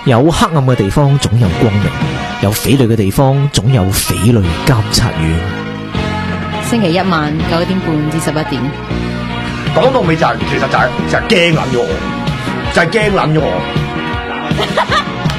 有黑暗嘅地方總有光明，有匪類嘅地方總有匪類監察院。 星期一晚9點半至11點。 講到尾就係其實就係驚撚咗我，就係驚撚咗我。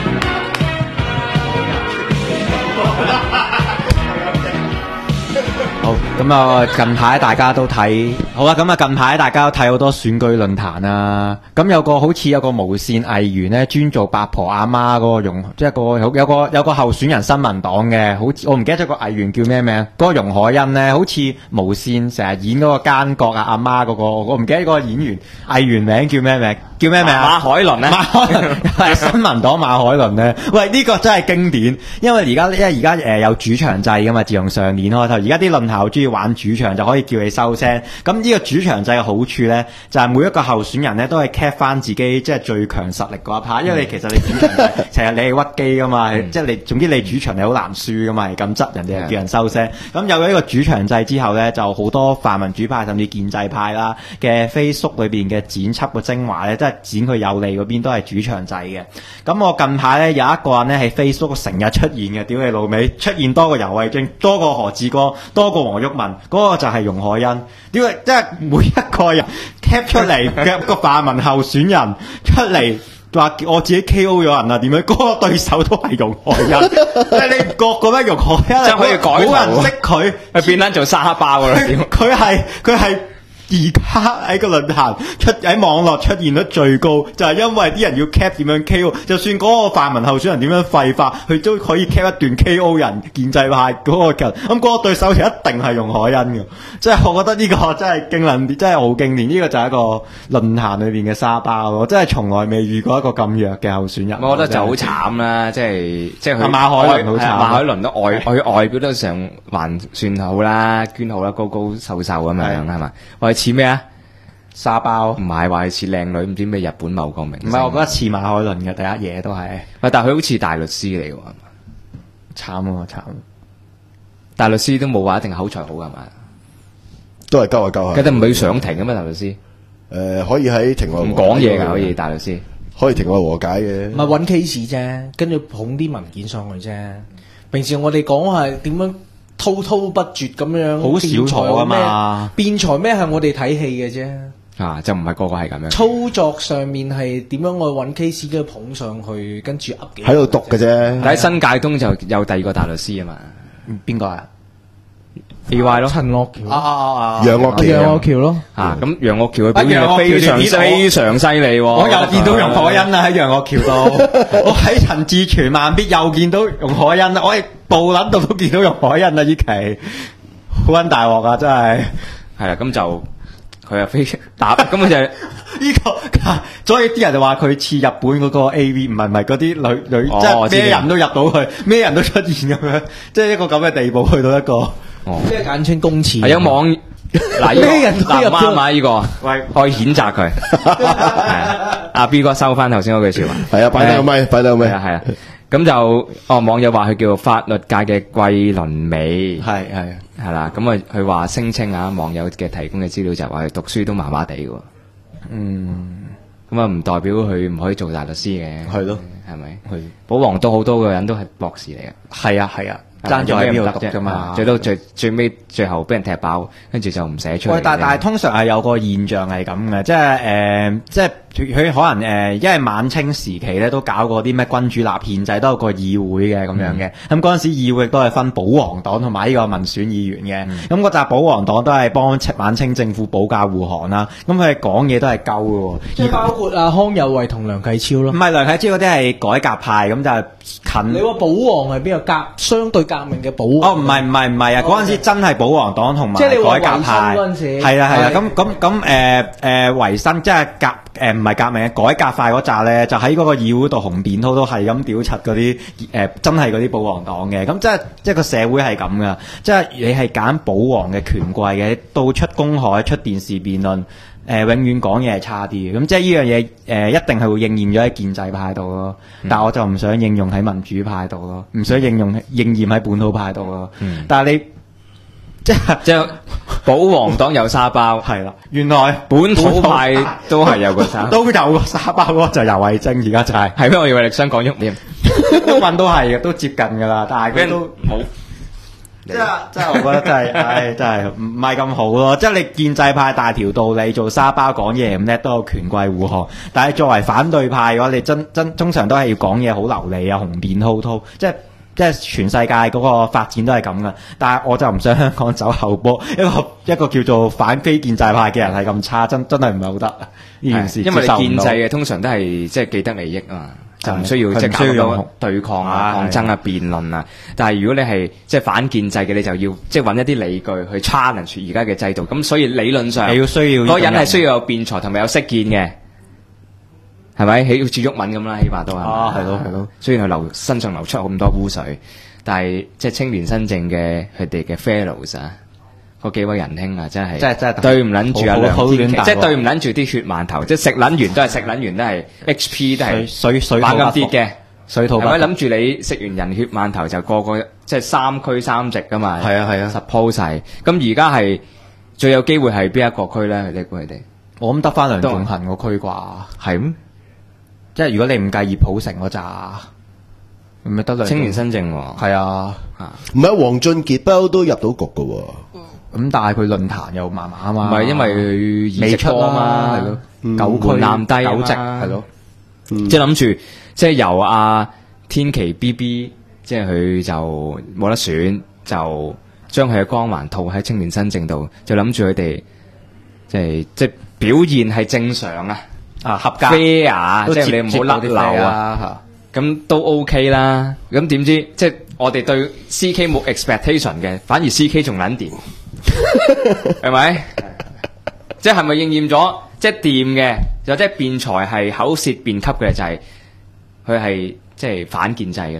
好，咁啊，近排大家都睇，好啦，咁啊，近排大家都睇好多選舉論壇啦。咁好似有個無線藝員咧，專做八婆阿媽嗰個即係有個候選人新民黨嘅，好似我唔記得咗個藝員叫咩名，嗰個容海恩咧，好似無線成日演嗰個奸角阿媽嗰個，我唔記得嗰個演員藝員名叫咩名？叫咩名啊？ 馬海倫咧， 馬海倫係新民黨馬海倫咧。喂，呢個真係經典，因為而家有主場制噶嘛，自從上年開頭，而家啲論壇好中意玩主場，就可以叫你收聲。咁呢個主場制嘅好處咧，就係每一個候選人咧都係 cap 翻自己即係最強實力嗰一 part，因為其實你主場制成日你係屈機噶嘛，即係總之你主場你好難輸噶嘛，咁執人哋叫人收聲。咁有咗呢個主場制之後咧，就好多泛民主派甚至建制派啦嘅 Facebook 裏邊嘅剪輯嘅精華咧，都係剪佢有利嗰邊都係主場制嘅。咁我近排咧有一個人咧喺 Facebook 成日出現嘅，屌你老味，出現多過游蕙禎，多過何志光，多過黃毓民，嗰個就係容海恩。屌你，即係每一個人 cap 出嚟嘅個泛民候選人出嚟話我自己 KO 咗人啊，點樣？嗰個對手都係容海恩，即係你唔覺咩？容海恩即係可以改圖， 冇人識佢， 變翻做沙包噶啦。 佢係。而家喺個論壇喺網絡出現率最高，就係因為啲人要 cap 點樣 KO， 就算嗰個泛民候選人點樣廢法，佢都可以 cap 一段 KO 人建制派嗰個人。咁嗰個對手就一定係容海恩嘅，即係我覺得呢個真係驚人，真係好經典。呢個就係一個論壇裏邊嘅沙包，我真係從來未遇過一個咁弱嘅候選人。 我覺得就好慘啦，即係佢馬海倫好慘， 馬海倫都外表都上還算好啦，捐好啦，高高瘦瘦咁樣係嘛？似咩啊？ 沙包唔係話似靚女，唔知咩日本某個明星。 唔係，我覺得似馬海倫嘅第一嘢都係。 喂，但係佢好似大律師嚟嘅喎， 慘啊慘！ 大律師都冇話一定口才好係嘛？ 都係鳩下。 佢哋唔係要上庭嘅咩？大律師可以喺庭外唔講嘢㗎，可以大律師可以庭外和解嘅。 唔係揾 case 啫，跟住捧啲文件上去啫。平時我哋講係點樣？滔滔不絕咁樣， 好少錯啊嘛！ 辯才咩係我哋睇戲嘅啫， 就唔係個個係咁樣。 操作上面係點樣去揾 case 跟住捧上去，跟住噏幾喺度讀嘅啫。 但喺新界東就有第二個大律師啊嘛， 邊個啊 ？A.Y. 咯， 陳樂橋楊岳橋咯， 咁楊岳橋嘅表現非常犀利喎。 我又見到容海恩啦喺楊岳橋度，我喺陳志全慢必又見到容海恩啦，我係布撚度都見到容海恩啦，呢期好撚大鑊啊！真係係啦，咁就佢又飛打，咁佢就呢個，所以啲人就話佢似日本嗰個 A.V. 唔係嗰啲女，即係咩人都入到去，咩人都出現咁樣，即係一個咁嘅地步去到一個。 即係簡稱公廁。 係有網嗱， 咩人都入啱啊！呢個喂， 可以譴責佢。阿 B 哥收翻頭先嗰句說話。 係啊，擺低個咪，擺低個咪。 係啊。咁就網友話佢叫做法律界嘅桂綸鎂。係啦。咁啊，佢話聲稱啊，網友嘅提供嘅資料就係話佢讀書都麻麻地嘅。咁啊，唔代表佢唔可以做大律師嘅。 係咯， 係咪？保皇都好多個人都係博士嚟嘅。 係啊。爭咗喺邊度讀啫嘛？ 最尾最後俾人踢爆，跟住就唔寫出嚟。 喂，但係通常係有個現象係咁嘅，即係佢可能因為晚清時期咧都搞過啲咩君主立憲制，都有個議會嘅咁樣嘅。咁嗰陣時議會都係分保皇黨同埋呢個民選議員嘅。咁嗰紮保皇黨都係幫晚清政府保駕護航啦。咁佢哋講嘢都係鳩嘅， 即係包括阿康有為同梁啟超咯。 唔係梁啟超嗰啲係改革派，咁就係近。 你話保皇係邊個相對革命嘅保皇？ 哦，唔係啊！嗰陣時真係保皇黨同埋改革派。係啦。咁維新即係唔係革命嘅改革派嗰扎咧，就喺嗰個議會度紅扁濤都係咁屌柒嗰啲真係嗰啲保皇黨嘅。咁即係個社會係咁噶，即係你係揀保皇嘅權貴嘅，到出公海出電視辯論。永遠講嘢係差啲嘅，咁即係呢樣嘢一定係會應驗咗喺建制派度咯，但係我就唔想應用喺民主派度咯，唔想應驗喺本土派度咯，但係你即係保皇黨有沙包， 係啦，原來本土派都係有個沙包， 都有個沙包嗰個就游蕙禎，而家就係咩？我以為你想講喐添， 都問都係嘅，都接近噶啦，但係佢都冇。 即係我覺得真係，唉，真係唔係咁好咯。即係你建制派大條道理做沙包講嘢咁叻，都有權貴護航。但係作為反對派嘅話，你通常都係要講嘢好流利啊，雄辯滔滔。即係全世界嗰個發展都係咁噶。但係我就唔想香港走後波，一個叫做反非建制派嘅人係咁差，真係唔係好得呢件事。 因為你建制嘅通常都係即係既得利益啊嘛。就唔需要即係搞到對抗啊、抗爭啊、辯論啊。但係如果你係即係反建制嘅，你就要即係揾一啲理據去 challenge 而家嘅制度。咁所以理論上，你要需要嗰個人係需要有辯才同埋有識見嘅，係咪？好似毓民咁啦，起碼都係。係咯。雖然佢身上流出咁多污水，但係即係青年新政嘅佢哋嘅 fellows 啊。嗰幾位仁兄啊，真係對唔撚住啊梁天琦，即係對唔撚住啲血饅頭，即係食撚完都係食撚完都係 HP 都係水猛咁跌嘅，水土不服。係咪諗住你食完人血饅頭就個即係三區三席噶嘛？係啊 suppose 係。咁而家係最有機會係邊一個區咧？你估佢哋？我諗得翻梁頌恆個區啩？係咩？即係如果你唔計葉普成嗰扎，咪得兩青年新政喎？係啊， 唔係黃俊傑不嬲都入到局噶喎。 咁但係佢論壇又麻麻啊嘛， 唔係因為佢未出啊嘛，係咯，九區南低九席係咯，即係諗住即係由阿天琦 BB， 即係佢就冇得選，就將佢嘅光環套喺青年新政度，就諗住佢哋即係表現係正常啊，合格 fair， 即係你唔好甩漏啊，咁都 OK 啦。咁點知即係我哋對 CK 冇 expectation 嘅，反而 CK 仲撚掂。係咪？即係咪應驗咗？即係掂嘅，或者辯才係口舌辯級嘅，就係佢係即係反建制嘅。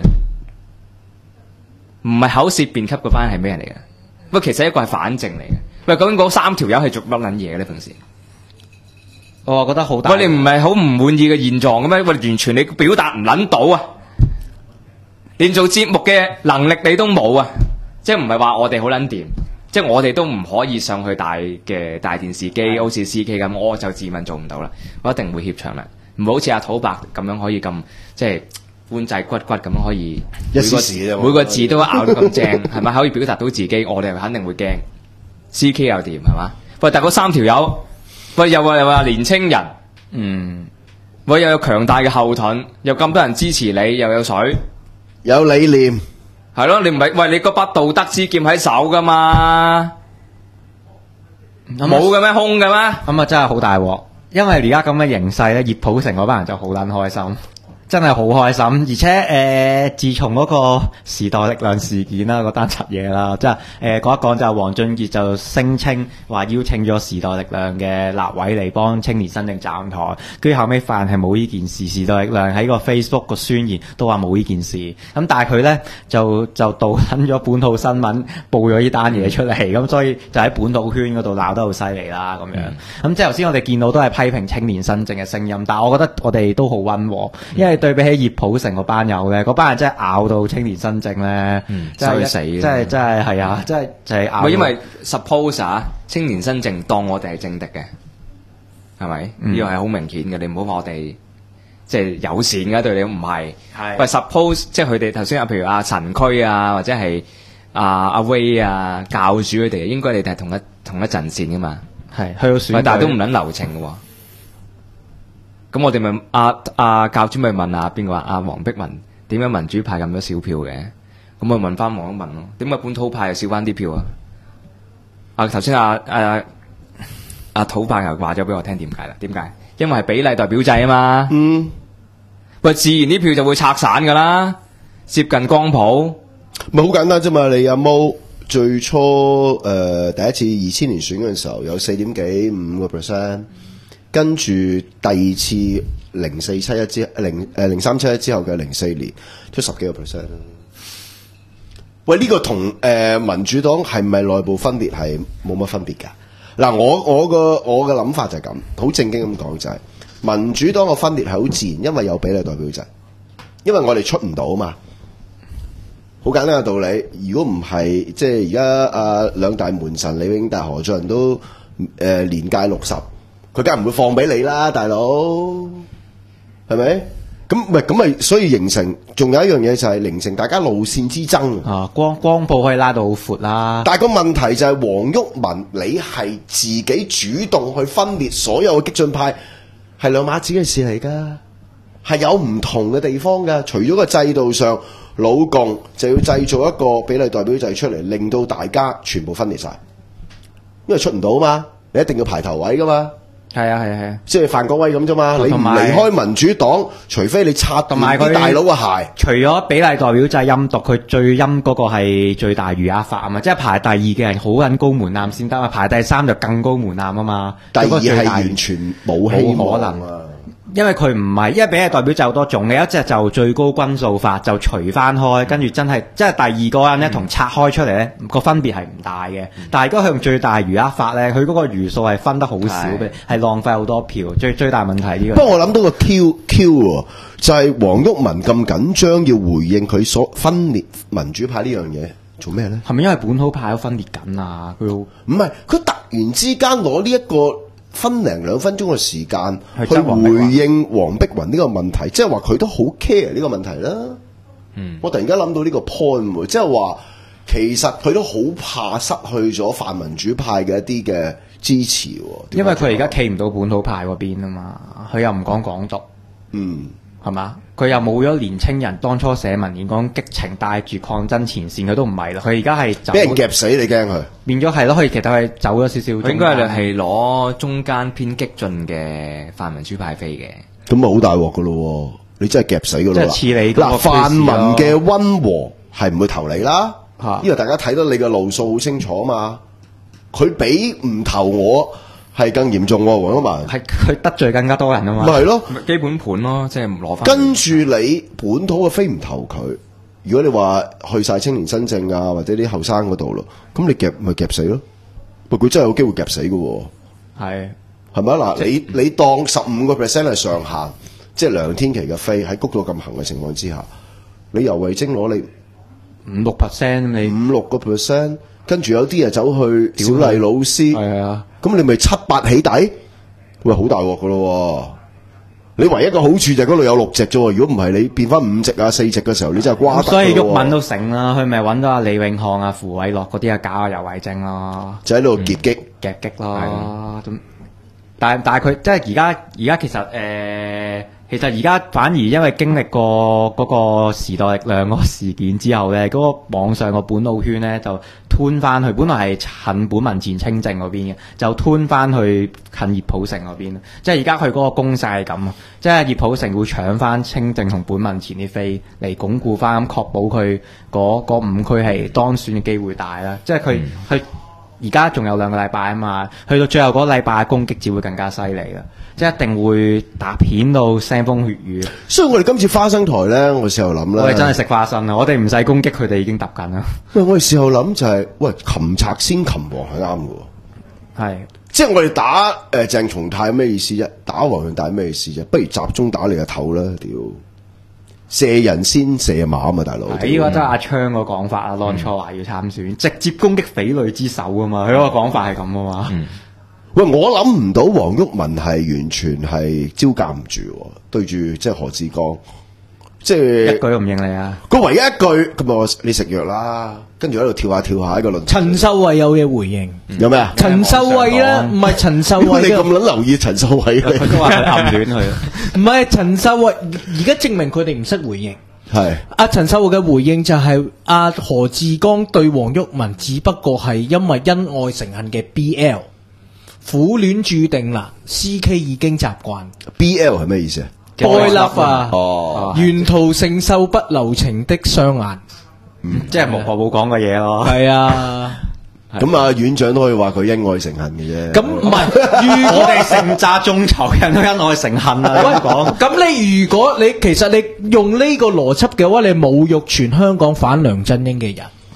唔係口舌辯級嗰班係咩人嚟嘅？不過其實一個係反正嚟嘅。喂，究竟嗰三條友係做乜撚嘢嘅咧？平時我覺得好大。喂，你唔係好唔滿意嘅現狀嘅咩？喂，完全你表達唔撚到啊！連做節目嘅能力你都冇啊！即係唔係話我哋好撚掂？即係我哋都唔可以上去大電視機，好似 CK 咁，我就自問做唔到啦，我一定會怯場啦，唔好似阿土伯咁樣可以咁即係官仔骨咁樣可以每個字都咬到咁正，係咪可以表達到自己？我哋肯定會驚。CK 又掂係嘛？喂，但係嗰三條友，喂又話年青人，喂又有強大嘅後盾，又咁多人支持你，又有水， 有理念。 係咯，你唔係喂你嗰把道德之劍喺手噶嘛？冇嘅咩？空嘅咩？ 咁啊真係好大鑊，因為而家咁嘅形勢咧，葉普成嗰班人就好撚開心。真係好開心，而且自從嗰個時代力量事件啦，嗰單柒嘢啦，即係講一講就係黃俊傑就聲稱話邀請咗時代力量嘅立委嚟幫青年新政站台，跟住後尾發現係冇呢件事，時代力量喺個 Facebook 個宣言都話冇呢件事，咁但係佢咧就盜撚咗本土新聞報咗呢單嘢出嚟，咁所以就喺本土圈嗰度鬧得好犀利啦咁樣。咁即係頭先我哋見到都係批評青年新政嘅聲音，但係我覺得我哋都好溫和，因為對比起葉普成嗰班友咧，嗰班人真係咬到青年新政咧，真係死，真係係啊，真係就係咬。 因為 suppose 青年新政當我哋係政敵嘅，係咪？呢個係好明顯嘅，你唔好話我哋即係友善嘅對你，唔係。喂 suppose 即係佢哋頭先譬如阿陳區啊，或者係阿威啊教主佢哋，應該你哋係同一陣線噶嘛？係去到選，但係都唔撚流程嘅喎。咁我哋咪阿教主咪問邊個阿黃碧雲點解民主派咁多少票嘅？咁我問翻黃一文咯，點解本土派又少翻啲票啊？頭先阿土派又話咗俾我聽點解啦？點解？因為係比例代表制啊嘛。喂，自然啲票就會拆散噶啦，接近光譜。 咪好簡單啫嘛！你阿毛最初第一次2000年選嗰陣時候有4點幾5%。跟住第二次0371之後嘅04年都10幾%。喂，呢個同民主黨係咪內部分裂係冇乜分別㗎？嗱，我嘅諗法就係咁，好正經咁講就係民主黨嘅分裂係好自然，因為有比例代表制，因為我哋出唔到嘛。 好簡單嘅道理。如果唔係，即係而家兩大門神李永達、何俊仁都年屆60，佢梗係唔會放俾你啦，大佬，係咪？咁咪，所以形成，仲有一樣嘢就係形成大家路線之爭啊！光譜可以拉到好闊啦。 但係個問題就係黃毓民，你係自己主動去分裂所有嘅激進派，係兩碼子嘅事嚟㗎，係有唔同嘅地方㗎。除咗個制度上，老共就要製造一個比例代表制出嚟，令到大家全部分裂晒，因為出唔到嘛，你一定要排頭位㗎嘛。 係啊， 即係范國威咁啫嘛，你唔離開民主黨，除非你拆斷啲大佬嘅鞋。 除咗比例代表制陰毒，佢最陰嗰個係最大餘額法啊嘛，即係排第二嘅人好撚高門檻先得啊，排第三就更高門檻啊嘛。 第二係完全冇希望可能啊。因為佢唔係，因為比例代表就好多種嘅，一隻就最高均數法就除翻開，跟住真係即係第二個人咧同拆開出嚟咧個分別係唔大嘅。但係如果佢用最大餘額法咧，佢嗰個餘數係分得好少嘅，係浪費好多票。最大問題呢個。 不過我諗到個 Q 喎，就係黃毓民咁緊張要回應佢所分裂民主派呢樣嘢，做咩咧？ 係咪因為本土派都分裂緊啊？佢唔係，佢突然之間攞呢一個分零2分鐘嘅時間去回應黃碧雲呢個問題，即係話佢都好 care 呢個問題啦。我突然間諗到呢個 point， 即係話其實佢都好怕失去咗泛民主派嘅一啲嘅支持， 因為佢而家企唔到本土派嗰邊啊嘛，佢又唔講港獨，係嘛？佢又冇咗年青人當初社民連講激情帶住抗爭前線，佢都唔係啦。佢而家係走俾人夾死，你驚佢變咗係咯？佢其實係走咗少少。 佢應該係攞中間偏激進嘅泛民主派飛嘅。 咁啊好大鑊噶咯！你真係夾死噶咯！ 即係似你嗱，泛民嘅溫和係唔會投你啦，因為大家睇到你嘅路數好清楚啊嘛。佢比唔投我係更嚴重喎，黃毓民係佢得罪更加多人啊嘛。 咪係咯， 基本盤咯，即係唔攞翻。 跟住你本土嘅飛唔投佢，如果你話去晒青年新政啊，或者啲後生嗰度咯，咁你夾咪夾死咯？喂，佢真係有機會夾死嘅喎。係咪啊？嗱，你當15% 係上限，即係梁天琦嘅飛喺谷到咁行嘅情況之下，你游蕙禎攞你 5-6%，你 5-6%，跟住有啲人走去小麗老師， 係啊， 咁你咪7-8起底，喂，好大鑊噶咯！你唯一嘅好處就係嗰度有6席啫，如果唔係你變翻5席啊4席嘅時候，你真係瓜得。 所以毓民都醒啦，佢咪揾到阿李永漢啊、符偉樂嗰啲啊搞下游蕙禎咯， 就喺度夾擊咯。咁但係佢即係而家其實而家反而因為經歷過嗰個時代力量嗰個事件之後咧，嗰個網上個本土圈咧就吞翻去，本來係近本民前清正嗰邊嘅，就吞翻去近葉普成嗰邊。即係而家佢嗰個攻勢係咁啊，即係葉普成會搶翻清正同本民前啲飛嚟鞏固翻，咁確保佢嗰5區係當選嘅機會大啦。即係佢而家仲有2個禮拜啊嘛，去到最後嗰個禮拜攻擊只會更加犀利啦，即係一定會打片到腥風血雨。 所以我哋今次花生台咧，我事後諗咧， 我哋真係食花生啦，我哋唔使攻擊佢哋已經揼緊啦。 喂，我哋事後諗就係，喂，擒賊先擒王係啱嘅， 係， 即係我哋打鄭松泰咩意思啫？打黃潤達咩意思啫？不如集中打你個頭啦，屌！射人先射馬啊嘛，大佬！ 呢個真係阿昌個講法啊，當初話要參選，直接攻擊匪類之首啊嘛，佢嗰個講法係咁啊嘛。 喂，我諗唔到黃毓民係完全係招架唔住，對住即係何志剛，即係一句都唔應你啊！ 佢唯一一句咁啊，你食藥啦，跟住喺度跳下喺個論壇。 陳秀慧有嘢回應， 有咩啊？ 陳秀慧咧，唔係陳秀慧你咁撚留意陳秀慧， 佢都話佢暗戀佢。 唔係陳秀慧，而家證明佢哋唔識回應。 係阿陳秀慧嘅回應就係阿何志剛對黃毓民只不過係因為恩愛成恨嘅 BL。苦戀注定啦 ，CK 已經習慣。 BL 係咩意思啊 ？Boy love 啊， 哦， 沿途承受不留情的雙眼， 即係冇講嘅嘢咯。 係啊， 咁啊，院長都可以話佢恩愛成恨嘅啫。 咁唔係，如果我哋成紮眾籌人都恩愛成恨啊！咁講， 咁你如果你其實你用呢個邏輯嘅話，你侮辱全香港反梁振英嘅人。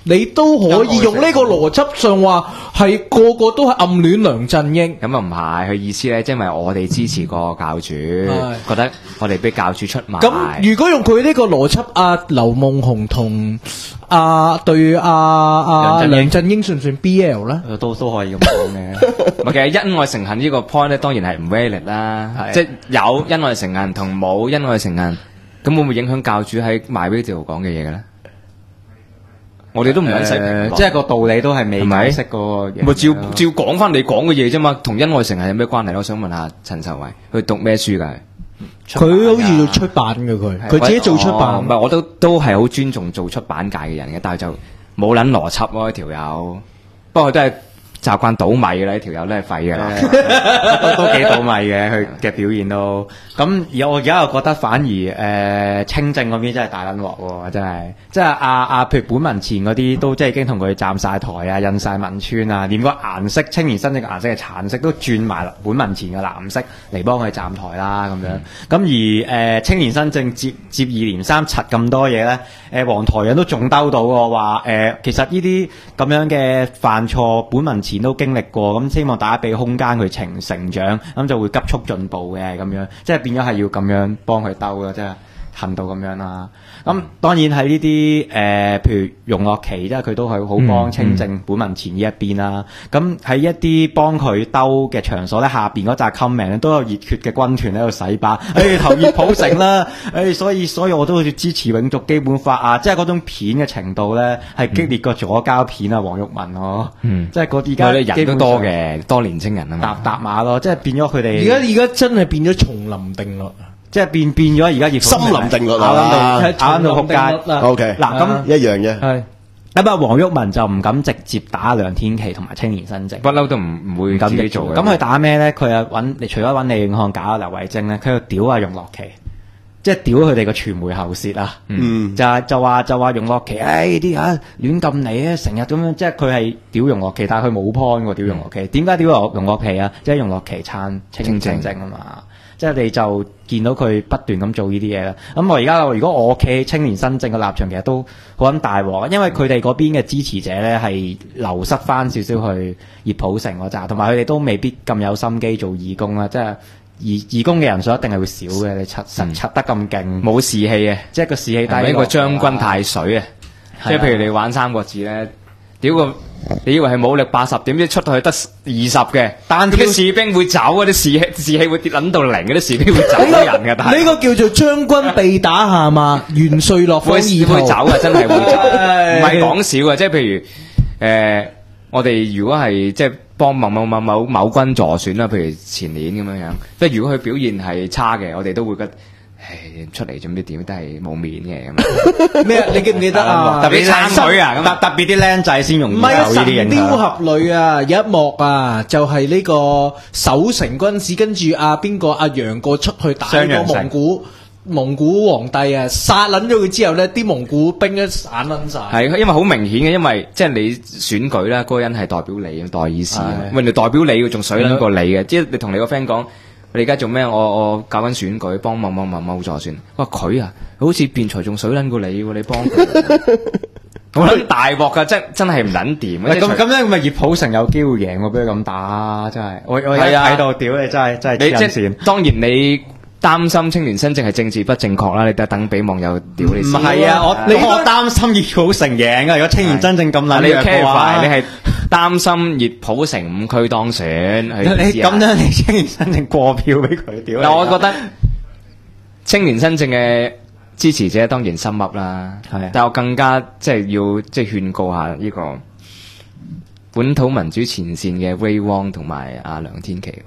你都可以用呢個邏輯上話係個個都係暗戀梁振英。 咁啊唔係，佢意思咧，即係因為我哋支持個教主，覺得我哋俾教主出賣。 咁如果用佢呢個邏輯，劉夢熊同對梁振英算唔算 BL 咧？ 都可以咁講嘅。 其實恩愛成恨呢個 point 咧，當然係唔 valid 啦。即係有恩愛成恨同冇恩愛成恨，咁會唔會影響教主喺 MyRadio 講嘅嘢嘅咧？我哋都唔使評， 即係個道理都係未解釋個嘢。 咪照講翻你講嘅嘢啫嘛，同恩愛成恨有咩關係？我想問下陳秀慧，佢讀咩書㗎？ 佢好似做出版嘅，佢自己做出版。 唔係，我都係好尊重做出版界嘅人嘅，但係就冇撚邏輯咯，呢條友。不過佢都係習慣倒米嘅啦，呢條友都係廢嘅啦， 都幾倒米嘅佢嘅表現都。咁我而家又覺得反而清正嗰邊真係大撚鑊喎，真係。即係譬如本民前嗰啲都即係已經同佢站晒台啊，印晒文宣啊，連個顏色青年新政嘅顏色係橙色都轉埋本民前嘅藍色嚟幫佢站台啦咁樣。咁而青年新政接二連三柒咁多嘢咧，黃台仰都仲兜到喎，話其實呢啲咁樣嘅犯錯本民前都經歷過，咁希望大家俾空間佢成長，咁就會急速進步嘅咁樣，即係變咗係要咁樣幫佢兜咯，即係行到咁樣啦。咁當然喺呢啲譬如容樂琪，即係佢都係好幫清正本民前呢一邊啦。咁喺一啲幫佢兜嘅場所咧，下邊嗰紮 comment 咧都有熱血嘅軍團喺度洗版，投熱普城啦，所以我都好似支持永續基本法啊，即係嗰種片嘅程度咧係激烈過左膠片啊，黃毓民咯，即係嗰啲而家人都多嘅，多年青人啊嘛， 搭馬咯，即係變咗佢哋而家真係變咗叢林定律。 即係變咗而家熱森林定律啦， 啱到仆街。 OK， 嗱咁一樣啫。 係咁黃毓民就唔敢直接打梁天琦同埋青年新政， 不嬲都唔會自己做嘅。 咁佢打咩咧？佢又除咗揾李永漢搞劉慧晶咧，佢又屌容樂琪，即係屌佢哋個傳媒喉舌啊！就話容樂琪，啲亂咁嚟啊，成日咁樣，即係佢係屌容樂琪，但係佢冇 point 喎，屌容樂琪。點解屌容樂琪啊？即係容樂琪撐青政啊嘛。即係你就見到佢不斷咁做呢啲嘢啦。咁我而家如果我企喺青年新政嘅立場，其實都好撚大鑊，因為佢哋嗰邊嘅支持者咧係流失翻少少去熱普城嗰扎，同埋佢哋都未必咁有心機做義工啦。即係義工嘅人數一定係會少嘅。你柒得咁勁， 冇士氣嘅， 即係個士氣低。 係一個將軍太水啊！即係譬如你玩三國志咧，屌個！你以為係武力80，點知出到去得20嘅，單挑士兵會走啊！啲士氣會跌撚到0，啲士兵會走人嘅。但係呢個叫做將軍被打下嘛，元帥落荒而逃。 會走啊！真係會走，唔係講笑啊！即係譬如我哋如果係即係幫某軍助選啦，譬如前年咁樣，即係如果佢表現係差嘅，我哋都會覺得。出嚟做唔知點都係冇面嘅咁。 咩啊？你記唔記得啊？ 特別撐佢啊！咁特別啲僆仔先容易有呢啲影響。 神雕俠侶啊，有一幕啊，就係呢個守城軍事，跟住邊個楊過出去打呢個蒙古皇帝啊，殺撚咗佢之後咧，啲蒙古兵一散撚晒。係， 因為好明顯嘅，因為即係你選舉啦，嗰個人係代表你，代議士，人哋代表你，仲水撚過你嘅，即係你同你個 friend 講。你而家做咩？我搞緊選舉，幫某助選。哇，佢啊，好似辯才仲水撚過你喎！你幫佢，我諗大鑊噶，真係唔撚掂。 咁樣咪熱普城有機會贏喎？俾佢咁打，真係我一睇到屌你，真係黐撚線。 當然你擔心青年新政係政治不正確啦，你得等俾網友屌你先。 唔係啊，我擔心熱普城贏噶。如果青年新政咁撚弱嘅話， 你係擔心熱普城5區當選。 你咁樣你青年新政過票俾佢屌。 但我覺得青年新政嘅支持者當然心噏啦，但我更加即係要即係勸告下呢個本土民主前線嘅 Ray Wong 同埋梁天琦。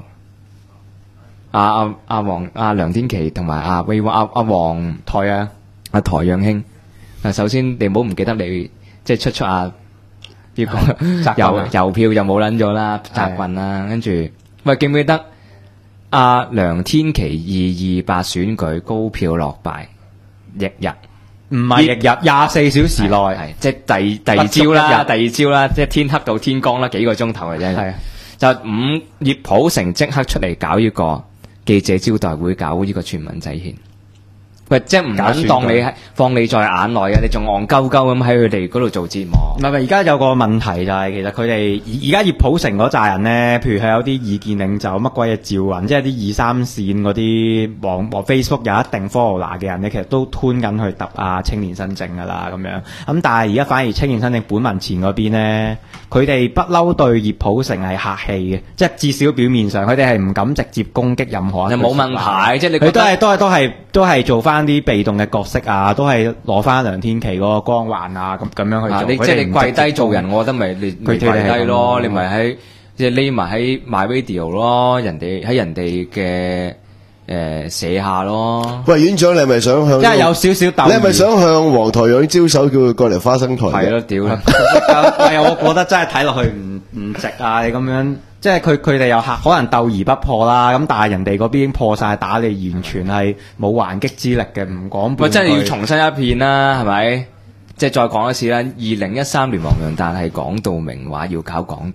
梁天琦同埋Ray Wong 黃台仰台仰兄。首先你唔好唔記得你即係出呢個郵票就冇撚咗啦，集運啦，跟住喂記唔記得梁天琦228選舉高票落敗，翌日唔係翌日24小時內， 即係第二朝啦，即係天黑到天光啦，幾個鐘頭嘅啫，就熱普城即刻出嚟搞呢個記者招待會，搞呢個全民制憲， 喂，即係唔肯當你放你在眼內嘅，你仲戇鳩鳩咁喺佢哋嗰度做節目。 唔係，而家有個問題就係其實佢哋而家葉普成嗰扎人咧，譬如係有啲意見領袖乜鬼嘢趙雲，即係啲二三線嗰啲網 Facebook 有一定 follower 嘅人咧，其實都吞緊去揼青年新政噶啦咁樣。咁但係而家反而青年新政本民前嗰邊咧，佢哋不嬲對葉普成係客氣嘅，即係至少表面上佢哋係唔敢直接攻擊任何一個。 冇問題，即係你佢都係做翻啲被動嘅角色啊，都係攞翻梁天琦嗰個光環啊，咁樣去做。 即係你跪低做人，我覺得咪你跪低咯，你咪喺即係匿埋喺 MyRadio 咯，人哋喺人哋嘅寫下咯。 喂，院長，你係咪想向？ 即係有少少鬥。 你係咪想向黃台仰招手，叫佢過嚟花生台？ 係咯，屌啦！ 係我覺得真係睇落去唔值啊！你咁樣。即係佢哋又可能鬥而不破啦，咁但係人哋嗰邊已經破晒打你，完全係冇還擊之力嘅，唔講半句。 喂，真係要重新一片啦，係咪？即係再講一次啦，2013年黃洋達係講到明話要搞港獨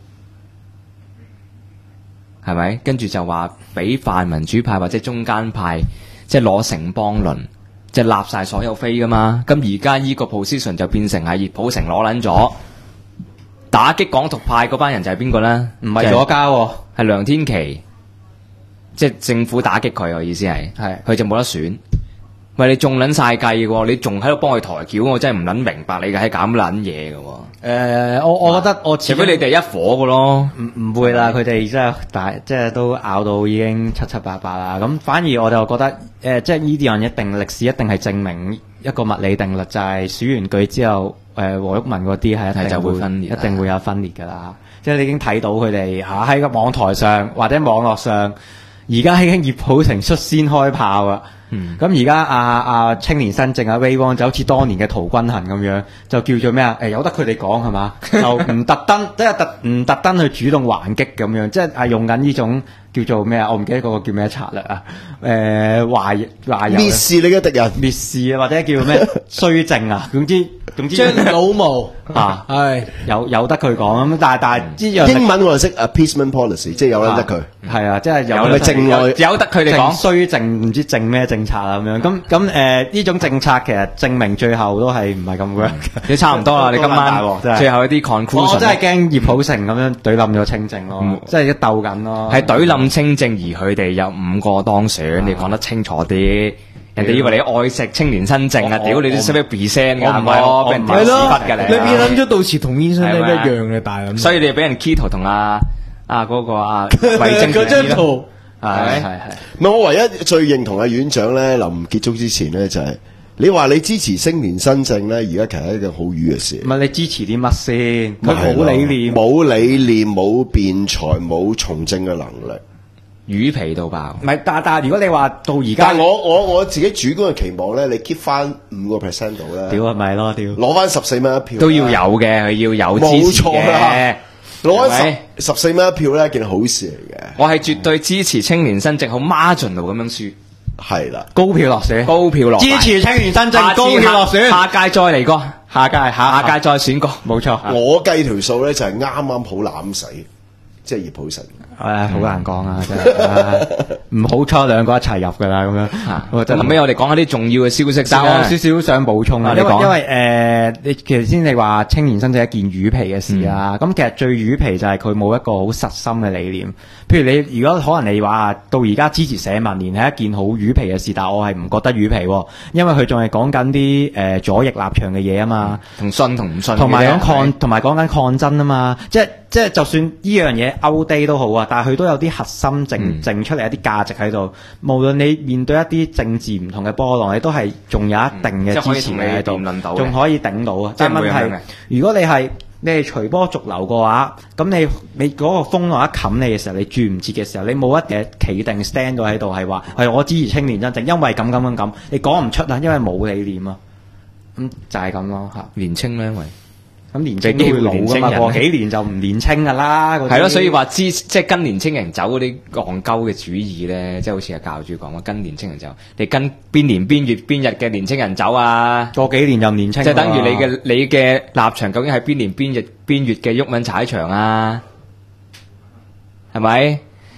嘅，係咪？跟住就話俾泛民主派或者中間派即係攞城邦論，即係立晒所有飛噶嘛。咁而家依個 position 就變成係葉普成攞撚咗。打擊港獨派嗰班人就係邊個咧？ 唔係左膠喎， 係梁天琦，即係政府打擊佢，我意思係，佢就冇得選。喂，你仲撚晒計喎，你仲喺度幫佢抬轎，我真係唔撚明白你嘅係咁撚嘢嘅喎。 我覺得我除非你哋一伙嘅咯， 唔會啦，佢哋即係都咬到已經七七八八啦。咁反而我就覺得即係呢啲人歷史一定係證明一個物理定律，就係選完舉之後。黃毓民嗰啲係一定會分裂，一定會有分裂㗎啦。即係你已經睇到佢哋喺個網台上或者網絡上，而家已經葉普成率先開炮啊！咁而家青年新政Ray Wong就好似當年嘅陶君行咁樣，就叫做咩啊？由得佢哋講係嘛，就唔特登，即係唔特登去主動還擊咁樣，即係用緊呢種叫做咩啊？我唔記得嗰個叫咩策略啊？壞人蔑視你嘅敵人， 蔑視啊，或者叫咩衰政啊？總之將老毛係有得佢講咁，但係英文我哋識 appeasement policy， 即係有得佢係啊，即係有得佢哋講衰政唔知政咩政策啊咁樣。咁呢種政策其實證明最後都係唔係咁 work。 你差唔多啦，你今晚最後一啲 conclusion， 我真係驚葉普成咁樣懟冧咗青政咯，即係一鬥緊咯。 係懟冧青政，而佢哋有5個當選，你講得清楚啲。人哋以為你愛惜青年新政啊！屌你啲識唔識 present 㗎？我俾人屌屎忽㗎你！ 你變諗咗到時同醫生一樣嘅大咁。 所以你俾人 key 圖同嗰個魏正嗰張圖係。 唔係我唯一最認同阿院長咧，臨結束之前咧就係你話你支持青年新政咧，而家其實係一件好瘀嘅事。 唔係你支持啲乜先？佢冇理念， 冇辯才，冇從政嘅能力。 魚皮到爆， 唔係，但如果你話到而家， 但係我自己主觀嘅期望咧，你 keep 翻5%度咧， 屌係咪咯？屌攞翻14蚊一票都要有嘅，佢要有支持嘅， 攞翻14蚊一票咧，係件好事嚟嘅。 我係絕對支持青年新政，好 marginal 咁樣輸， 係啦， 高票落選，支持青年新政，高票落選， 下屆再嚟過，下屆再選過， 冇錯。 我計條數咧就係啱啱好攬死，即係葉普成。 好難講啊！真係唔好彩兩個一齊入㗎啦，咁樣。 咁尾我哋講下啲重要嘅消息先。 但我少少想補充啊，因為你其實先你話青年新政一件魚皮嘅事啊，咁其實最魚皮就係佢冇一個好實心嘅理念。譬如你如果可能你話到而家支持社民連係一件好魚皮嘅事，但我係唔覺得魚皮喎，因為佢仲係講緊啲左翼立場嘅嘢啊嘛， 同信同唔信， 同埋講緊抗爭啊嘛，即係就算呢樣嘢 outdate 都好啊，但係佢都有啲核心剩出嚟一啲價值喺度。無論你面對一啲政治唔同嘅波浪，你都係仲有一定嘅支持喺度，仲可以頂到啊。但係問題，如果你係隨波逐流嘅話，咁你嗰個風浪一冚你嘅時候，你轉唔切嘅時候，你冇一嘢企定 stand 到喺度係話係我支持青年新政，因為咁，你講唔出啊，因為冇理念啊。咁就係咁咯嚇。 年青咧，因為咁年青都會老㗎嘛，過幾年就唔年青㗎啦。 係咯，所以話即係跟年青人走嗰啲戇鳩嘅主意咧，即係好似阿教主講話，跟年青人走，你跟邊年邊月邊日嘅年青人走啊？ 過幾年就唔年青， 即係等於你嘅立場究竟係邊年邊日邊月嘅毓民踩場啊？係咪？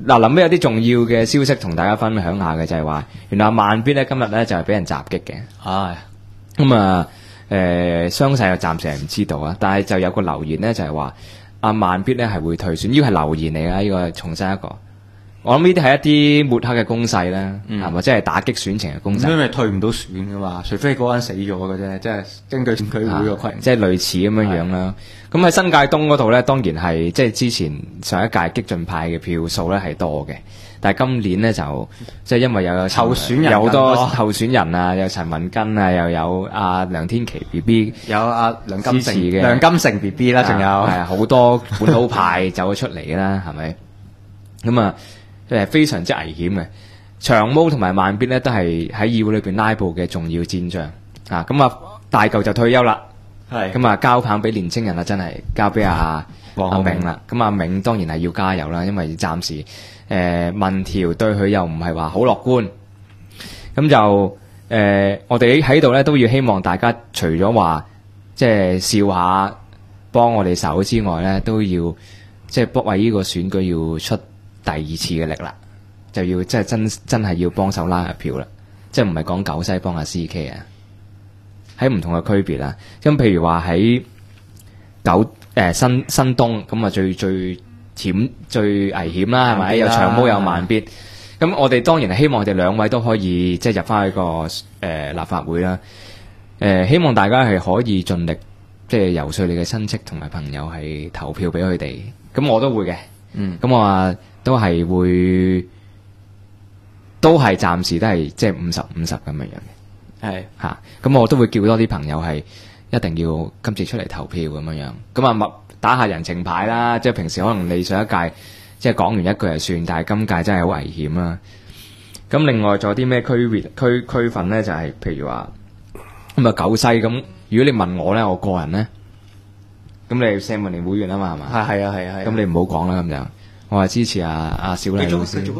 嗱，臨尾有啲重要嘅消息同大家分享下嘅就係話，原來慢必咧今日咧就係俾人襲擊嘅。 唉， 咁啊傷勢又暫時係唔知道啊，但係就有個留言咧就係話阿慢必咧係會退選，呢個係留言嚟㗎，呢個重申一個。我諗呢啲係一啲抹黑嘅攻勢啦，係咪？即係打擊選情嘅攻勢。 因為退唔到選噶嘛，除非嗰個人死咗嘅啫，即係根據選舉會嘅規定， 即係類似咁樣樣啦。咁喺新界東嗰度咧，當然係即係之前上一屆激進派嘅票數咧係多嘅，但係今年咧就即係因為有候選人有好多候選人啊，有陳文根啊，又有阿梁天琦 BB， 有阿梁金成嘅梁金成 BB 啦，仲有係好多本土派走咗出嚟啦，係咪？咁啊。非常之危險嘅，長毛同埋慢必咧都係喺議會裏邊拉布嘅重要戰將啊！咁啊大嚿就退休啦，係咁啊交棒俾年青人啦，真係交俾阿銘啦。咁阿銘當然係要加油啦，因為暫時民調對佢又唔係話好樂觀。咁就我哋喺度咧都要希望大家除咗話即係笑下幫我哋手之外咧，都要即係為呢個選舉要出第二次嘅力啦，就要即係真係要幫手拉下票啦，即係唔係講九西幫下 CK 啊，喺唔同嘅區別啦。咁譬如話喺新東咁啊，最危險啦，係咪？有長毛有慢必，咁我哋當然係希望我哋兩位都可以即係入翻去個立法會啦。希望大家係可以盡力即係游說你嘅親戚同埋朋友係投票俾佢哋。咁我都會嘅，咁我話。都係會，都係暫時都係即係50-50咁樣樣嘅，係嚇。咁我都會叫多啲朋友係一定要今次出嚟投票咁樣樣。咁啊，打下人情牌啦。即係平時可能你上一屆即係講完一句就算，但係今屆真係好危險啦。咁另外仲有啲咩區分咧？就係譬如話咁啊九西咁。如果你問我咧，我個人咧，咁你社民連會員啊嘛，係嘛？ 係啊。 咁你唔好講啦，咁就。我係支持阿小麗老師，回應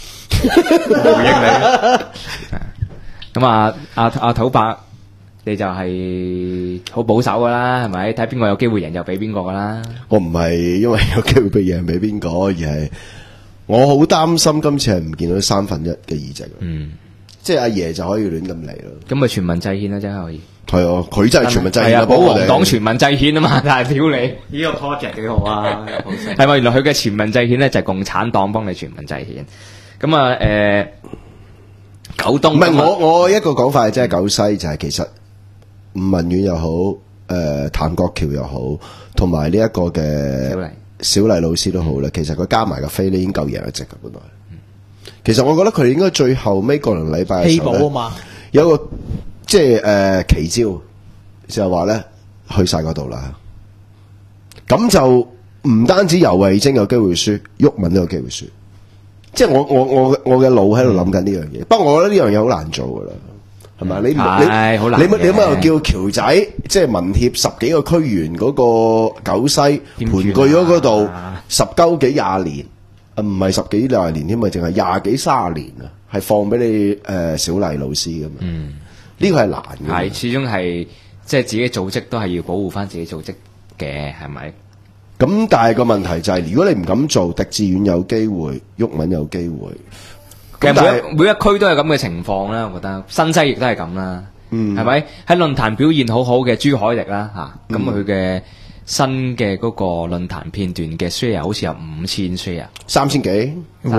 你。咁阿土伯，你就係好保守噶啦，係咪？睇邊個有機會贏就俾邊個噶啦。 我唔係因為有機會俾贏俾邊個，而係我好擔心今次係唔見到1/3嘅議席。即係阿爺就可以亂咁嚟咯。 咁咪全民制憲啦，真係可以。 係啊，佢真係全民制憲啊！ 保皇黨全民制憲啊嘛，但係屌你呢個 project 幾好啊！ 係咪？原來佢嘅全民制憲咧就係共產黨幫你全民制憲。咁啊九東唔係我一個講法係即係九西就係其實吳文遠又好，譚國僑又好，同埋呢一個嘅小麗老師都好啦。其實佢加埋個飛咧已經夠贏一席嘅本來。其實我覺得佢哋應該最後尾個零禮拜嘅時候希寶啊嘛， 有個即係奇招，就係話咧去晒嗰度啦。咁就唔單止游蕙禎有機會輸，毓民都有機會輸。即係我嘅腦喺度諗緊呢樣嘢。不過我覺得呢樣嘢好難做噶啦，係咪？你乜又叫僑仔，即係民協10幾個區員嗰個九西盤踞咗嗰度10幾20年。唔係10幾20年添，咪淨係20幾30年啊！係放俾你小麗老師咁嘛。呢個係難嘅。 係始終係即係自己組織都係要保護翻自己組織嘅，係咪？ 咁但係個問題就係，如果你唔敢做，狄志遠有機會，毓民有機會。 其實每一區都係咁嘅情況啦，我覺得新西亦都係咁啦。係咪？喺論壇表現好好嘅朱凱廸啦嚇，咁佢嘅新嘅嗰個論壇片段嘅 share 好似有5000 share， 3000幾， 哇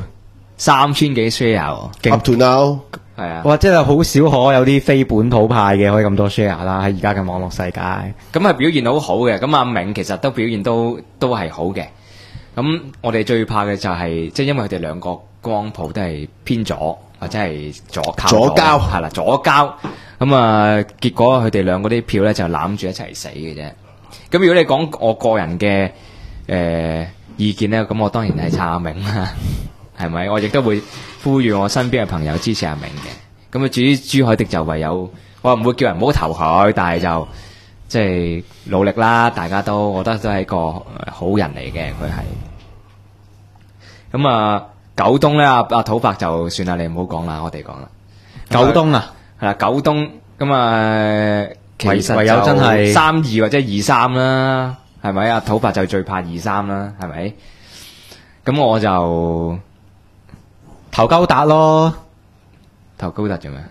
，3000幾 share，up to now， 係啊， 哇，真係好少可有啲非本土派嘅可以咁多 share 啦，喺而家嘅網絡世界， 咁係表現好好嘅，咁阿銘其實都表現都係好嘅，咁我哋最怕嘅就係即係因為佢哋兩個光譜都係偏左或者係左膠，係啦左膠，咁啊結果佢哋兩個啲票咧就攬住一齊死嘅啫。咁如果你講我個人嘅意見咧，咁我當然係撐阿銘啦，係咪？我亦都會呼籲我身邊嘅朋友支持阿銘嘅。咁啊，至於朱凱廸就唯有我唔會叫人唔好投佢，但係就即係努力啦。大家都我覺得都係一個好人嚟嘅，佢係。咁啊，九東咧，阿土伯就算啦，你唔好講啦，我哋講啦。 九東啊， 係啦，九東咁啊。 唯有真係 32或者23啦，係咪？阿土伯就最怕23啦，係咪？ 咁我就投高達咯， 投高達做咩？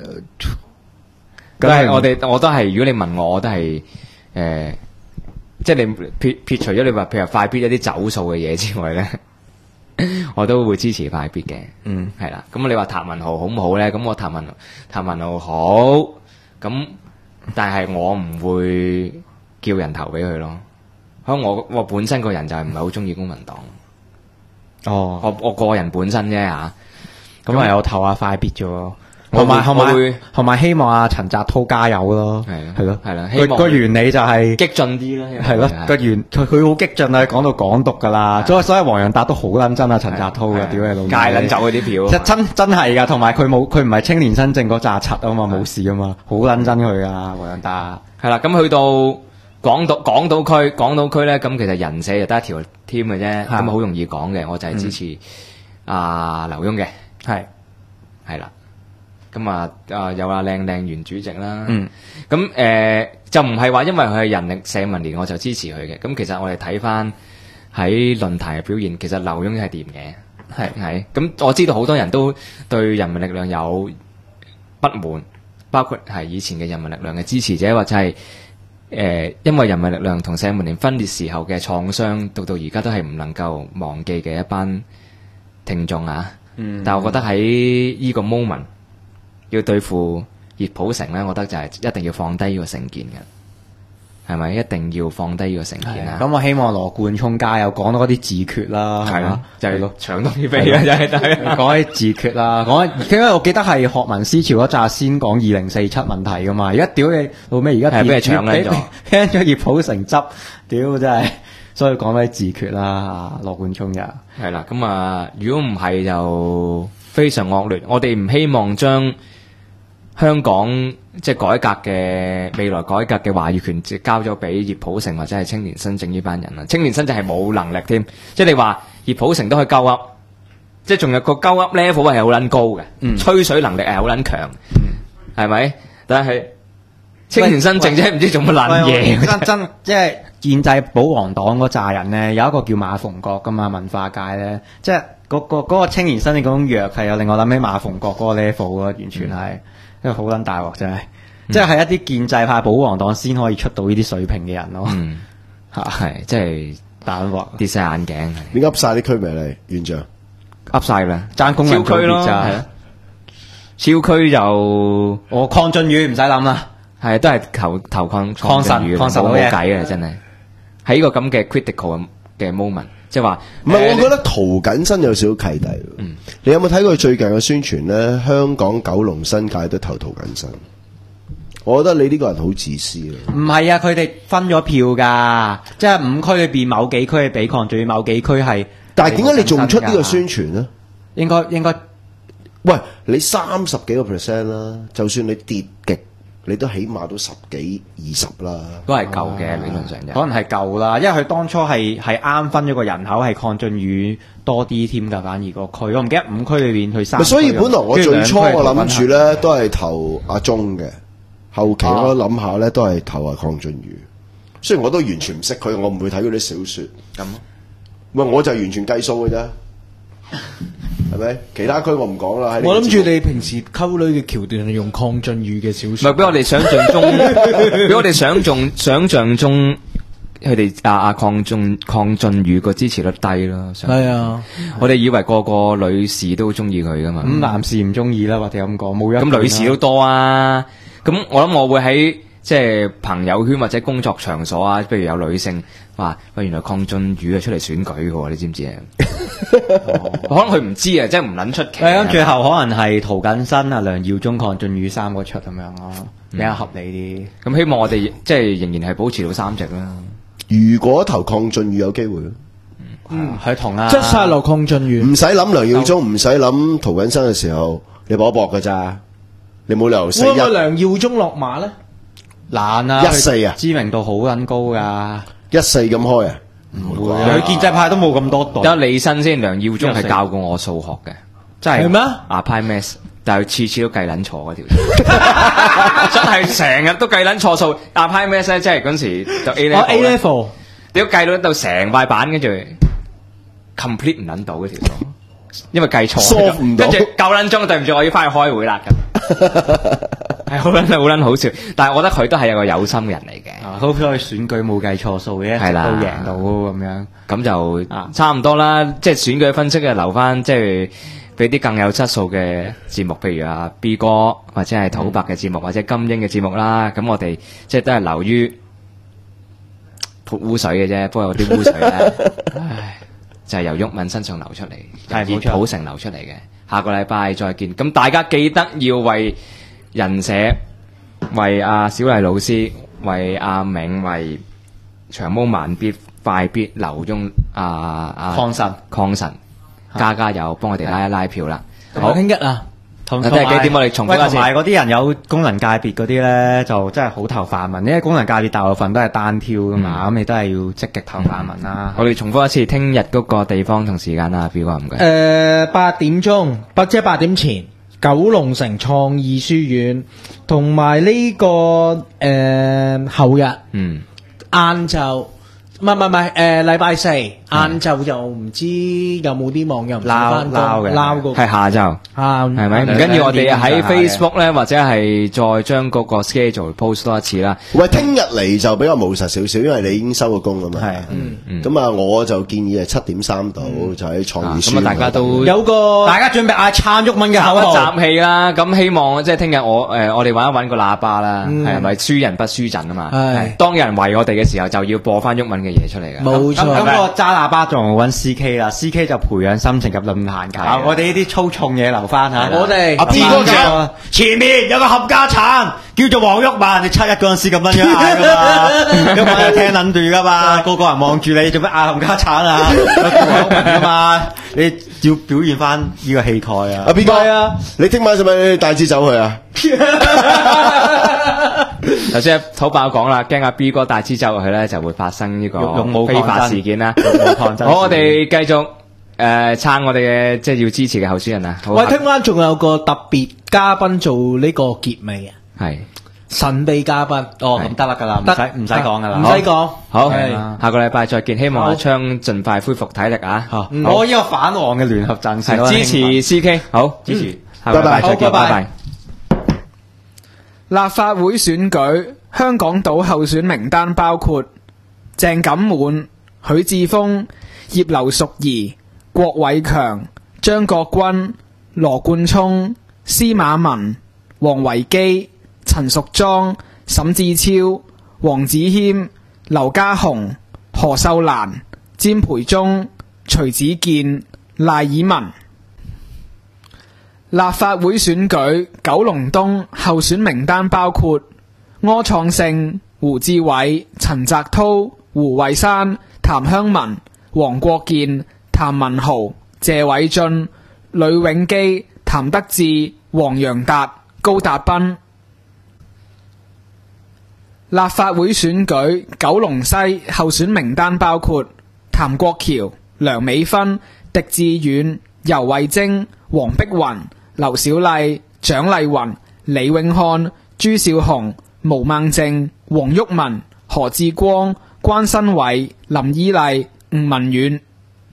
咁我都係，如果你問我都係即係你撇除咗你話譬如快必一啲走數嘅嘢之外咧，我都會支持快必嘅。係啦。咁你話譚文豪好唔好咧？咁我譚文豪好，咁但係我唔會叫人投俾佢咯。可能我本身個人就係唔係好中意公民黨。我個人本身啫嚇。 咁唯有投下快必啫喎。同埋希望阿陳澤濤加油咯，係咯， 希望個原理就係激進啲啦， 係咯，佢好激進啊，講到港獨噶啦，所以黃洋達都好撚真啊，陳澤濤嘅，屌你老母， 戒撚走嗰啲票， 真係噶，同埋佢唔係青年新政嗰紮柒啊嘛，冇事啊嘛，好撚真佢啊，黃洋達係啦，咁去到港島區咧，咁其實人社就得一條 team 嘅啫，咁好容易講嘅，我就係支持劉墉嘅，係啦。咁有靚原主席啦，咁就唔係話因為佢係人力社民連我就支持佢嘅，咁其實我哋睇翻喺論壇嘅表現，其實劉墉係掂嘅，係咁我知道好多人都對人民力量有不滿，包括係以前嘅人民力量嘅支持者，或者係因為人民力量同社民連分裂時候嘅創傷，到而家都係唔能夠忘記嘅一班聽眾啊，但係我覺得喺呢個 moment。要對付熱普城咧，我覺得就係一定要放低呢個成見嘅，係咪？一定要放低呢個成見啊！ 咁我希望羅冠聰加油，講到嗰啲自決啦，係嘛？ 就係咯，搶到啲飛啊！真係講起自決啦，因為我記得係學民思潮嗰紮先講2047問題噶嘛，而家屌你到尾而家係俾人搶撚咗， 聽咗熱普城執，屌真係，所以講起自決啦，羅冠聰就係啦。咁如果唔係就非常惡劣，我哋唔希望將香港即係改革嘅未來改革嘅話語權交咗俾葉普成或者係青年新政呢班人啦。青年新政係冇能力添，即係你話葉普成都可以鳩噏，即係仲有個鳩噏 level 係好撚高嘅，吹水能力係好撚強，係咪？但係青年新政啫，唔知做乜撚嘢。 真即係建制保皇黨嗰扎人咧，有一個叫馬逢國噶嘛，文化界咧，即係嗰個青年新政嗰種弱係有令我諗起馬逢國嗰個 level 啊，完全係。因為好撚大鑊真係，即係一啲建制派保皇黨先可以出到呢啲水平嘅人咯， 係即係大鑊跌晒眼鏡， 你噏晒啲區名嚟，院長噏晒啦， 爭工人組別咋， 超區就我鄺俊宇唔使諗啦， 係都係投鄺俊宇，冇計嘅真係喺呢個咁嘅 critical 嘅 moment。即係話， 唔係，我覺得涂謹申有少少契弟。你有冇睇過最近嘅宣傳咧？香港、九龍、新界都投涂謹申。我覺得你呢個人好自私啊！ 唔係啊，佢哋分咗票㗎，即係5區裏邊某幾區係俾鄺俊宇，某幾區係。 但係點解你仲出呢個宣傳呢？ 應該， 喂，你30幾個%啦，就算你跌極。你都起碼都10幾20啦， 都係夠嘅理論上啫， 可能係夠啦，因為佢當初係啱分咗個人口係鄺俊宇多啲添㗎，反而個區我唔記得5區裏邊去3。 所以本來我最初我諗住咧都係投阿鐘嘅，後期我諗下咧都係投阿鄺俊宇。雖然我都完全唔識佢，我唔會睇嗰啲小説。咁，喂，我就完全計數嘅啫。係咪？其他區我唔講啦。 我諗住你平時溝女嘅橋段係用鄺俊宇嘅小説， 唔係俾我哋想象中，俾我哋想象中，佢哋鄺俊宇個支持率低咯。 係啊， 我哋以為個個女士都中意佢噶嘛。 咁男士唔中意啦，或者咁講冇一。 咁女士都多啊。咁我諗我會喺即係朋友圈或者工作場所啊，譬如有女性話喂，原來鄺俊宇係出嚟選舉嘅喎，你知唔知啊？可能佢唔知啊，即係唔撚出奇。 咁最後可能係涂謹申啊、梁耀忠、鄺俊宇3個出咁樣咯，比較合理啲。 咁希望我哋即係仍然係保持到3席啦。 如果投鄺俊宇有機會， 佢同啊， 即晒落鄺俊宇， 唔使諗梁耀忠，唔使諗涂謹申嘅時候，你搏一搏㗎咋？你冇理由4-1。 會唔會梁耀忠落馬咧？ 難啊 1-4啊， 知名度好撚高㗎 ，1-4咁開啊！ 唔會，佢建制派都冇咁多隊。 有李新先，梁耀忠係教過我數學嘅， 真係咩？ 派 Math，但係次次都計撚錯嗰條，真係成日都計撚錯數。派 Math 咧，即係嗰時就 A level，屌計到成塊板，跟住 complete 唔撚到嗰條數，因為計錯， solve 唔到跟住夠撚鐘，對唔住，我要翻去開會啦咁。係好撚好笑，但係我覺得佢都係一個有心嘅人嚟嘅。 好彩選舉冇計錯數嘅， 係啦都贏到咁樣。 咁就差唔多啦，即係選舉分析嘅留翻，即係俾啲更有質素嘅節目，譬如啊 B 哥或者係土伯嘅節目，或者金英嘅節目啦。咁我哋即係都係流於潑污水嘅啫，不過有啲污水咧，唉，就係由毓民身上流出嚟，由熱普城流出嚟嘅。下個禮拜再見，咁大家記得要為人社、為阿小麗老師、為阿銘、為長毛慢必快必劉墉抗神加油，幫我哋拉一拉票啦。好， 聽日啊， 同即係幾點我哋重複一次。 同埋嗰啲人有功能界別嗰啲咧，就真係好投泛民，因為功能界別大部分都係單挑噶嘛，咁你都係要積極投泛民啦。 我哋重複一次，聽日嗰個地方同時間啊，表哥唔該。 8點鐘，即係8點前，九龍城創意書院，同埋呢個後日晏晝。唔係，禮拜四晏晝就唔知有冇啲網友唔翻工撈個係下晝，係咪？唔緊要，我哋喺 Facebook 咧，或者係再將嗰個 schedule post 多一次啦。 喂，聽日嚟就比較務實少少，因為你已經收過工啦嘛。係，咁啊，我就建議係7點3度就喺創意書院。 咁啊，大家都有個大家準備嗌撐毓民嘅口號， 集氣啦。咁希望即係聽日我哋揾一揾個喇叭啦，係咪輸人不輸陣啊嘛？係，當有人圍我哋嘅時候，就要播翻毓民嘅嘢出嚟嘅， 冇錯。 咁個揸喇叭仲揾 CK 啦，CK 就培養心情入論壇界。我哋呢啲粗重嘢留翻嚇。 我哋阿 B 哥講前面有個冚家鏟叫做黃毓民，你7日嗰陣時咁樣嗌噶嘛，毓民又聽撚住噶嘛，個個人望住你做咩嗌冚家鏟啊？黃毓民噶嘛，你要表現翻呢個氣概啊！ 阿 B 哥啊，你聽晚使唔使帶支酒去啊？ 頭先土爆講啦，驚阿 B 哥帶支酒落去咧，就會發生呢個非法事件啦。好，我哋繼續撐我哋嘅即係要支持嘅候選人啊！ 喂，聽晚仲有個特別嘉賓做呢個結尾啊！ 係神秘嘉賓。 哦，咁得啦㗎啦，唔使講㗎啦， 唔使講。 好，下個禮拜再見，希望阿昌盡快恢復體力啊！ 我呢個反黃嘅聯合陣線支持 CK， 好支持，下個禮拜再見，拜拜。 立法會選舉，香港島候選名單包括鄭錦滿、許智峰、葉劉淑儀、郭偉強、張國軍、羅冠聰、司馬文、黃維基、陳淑莊、沈志超、黃子謙、劉家雄、何秀蘭、詹培忠、徐子健、賴以文。立法會選舉，九龍東候選名單包括柯創盛、胡志偉、陳澤滔、胡慧珊、譚香文、黃國健、譚文豪、謝偉俊、呂永基、譚德志、黃洋達、高達斌。立法會選舉，九龍西候選名單包括譚國僑、梁美芬、狄志遠、游蕙禎、黃碧雲、劉小麗、蔣麗芸、李永漢、朱少雄、毛孟靜、黃毓民、何志光、關新偉、林依麗、吳文遠。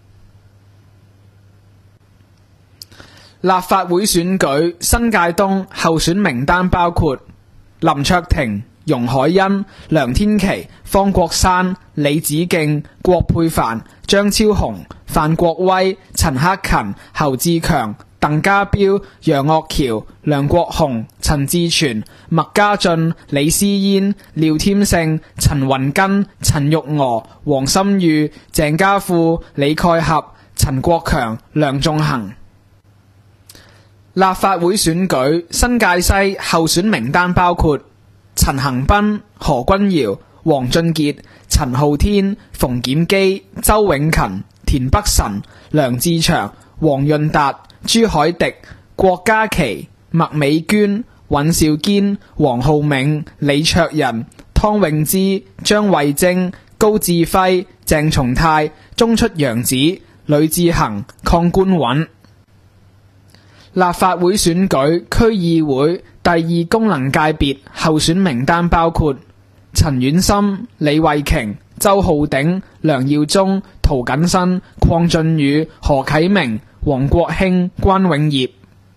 立法會選舉，新界東候選名單包括林卓廷、容海恩、梁天琦、方國珊、李梓敬、郭佩凡、張超雄、范國威、陳克勤、侯志強、鄧家彪、楊岳橋、梁國雄、陳志全、麥家俊、李思嫣、廖添勝、陳雲根、陳玉娥、黃心裕、鄭家富、李蓋合、陳國強、梁仲恒。立法會選舉，新界西候選名單包括陳恒鑌、何君堯、黃俊傑、陳浩天、馮檢基、周永勤、田北辰、梁志祥、黃潤達、朱凱迪、郭家麒、麥美娟、尹兆堅、黃浩銘、李卓人、湯詠芝、張慧晶、高志輝、鄭松泰、中出洋子、呂志恒、鄺官穩。立法會選舉，區議會第2功能界別候選名單包括陳婉心、李慧瓊、周浩鼎、梁耀忠、 涂謹申、鄺俊宇、何啟明、黃國興、關永業。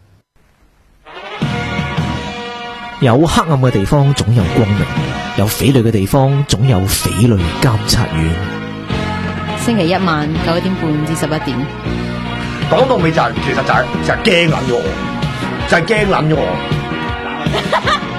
有黑暗嘅地方總有光明，有匪類嘅地方總有匪類監察院。 星期一晚9點半至11點。 講到尾就係、其實就係驚撚咗我，就係驚撚咗我。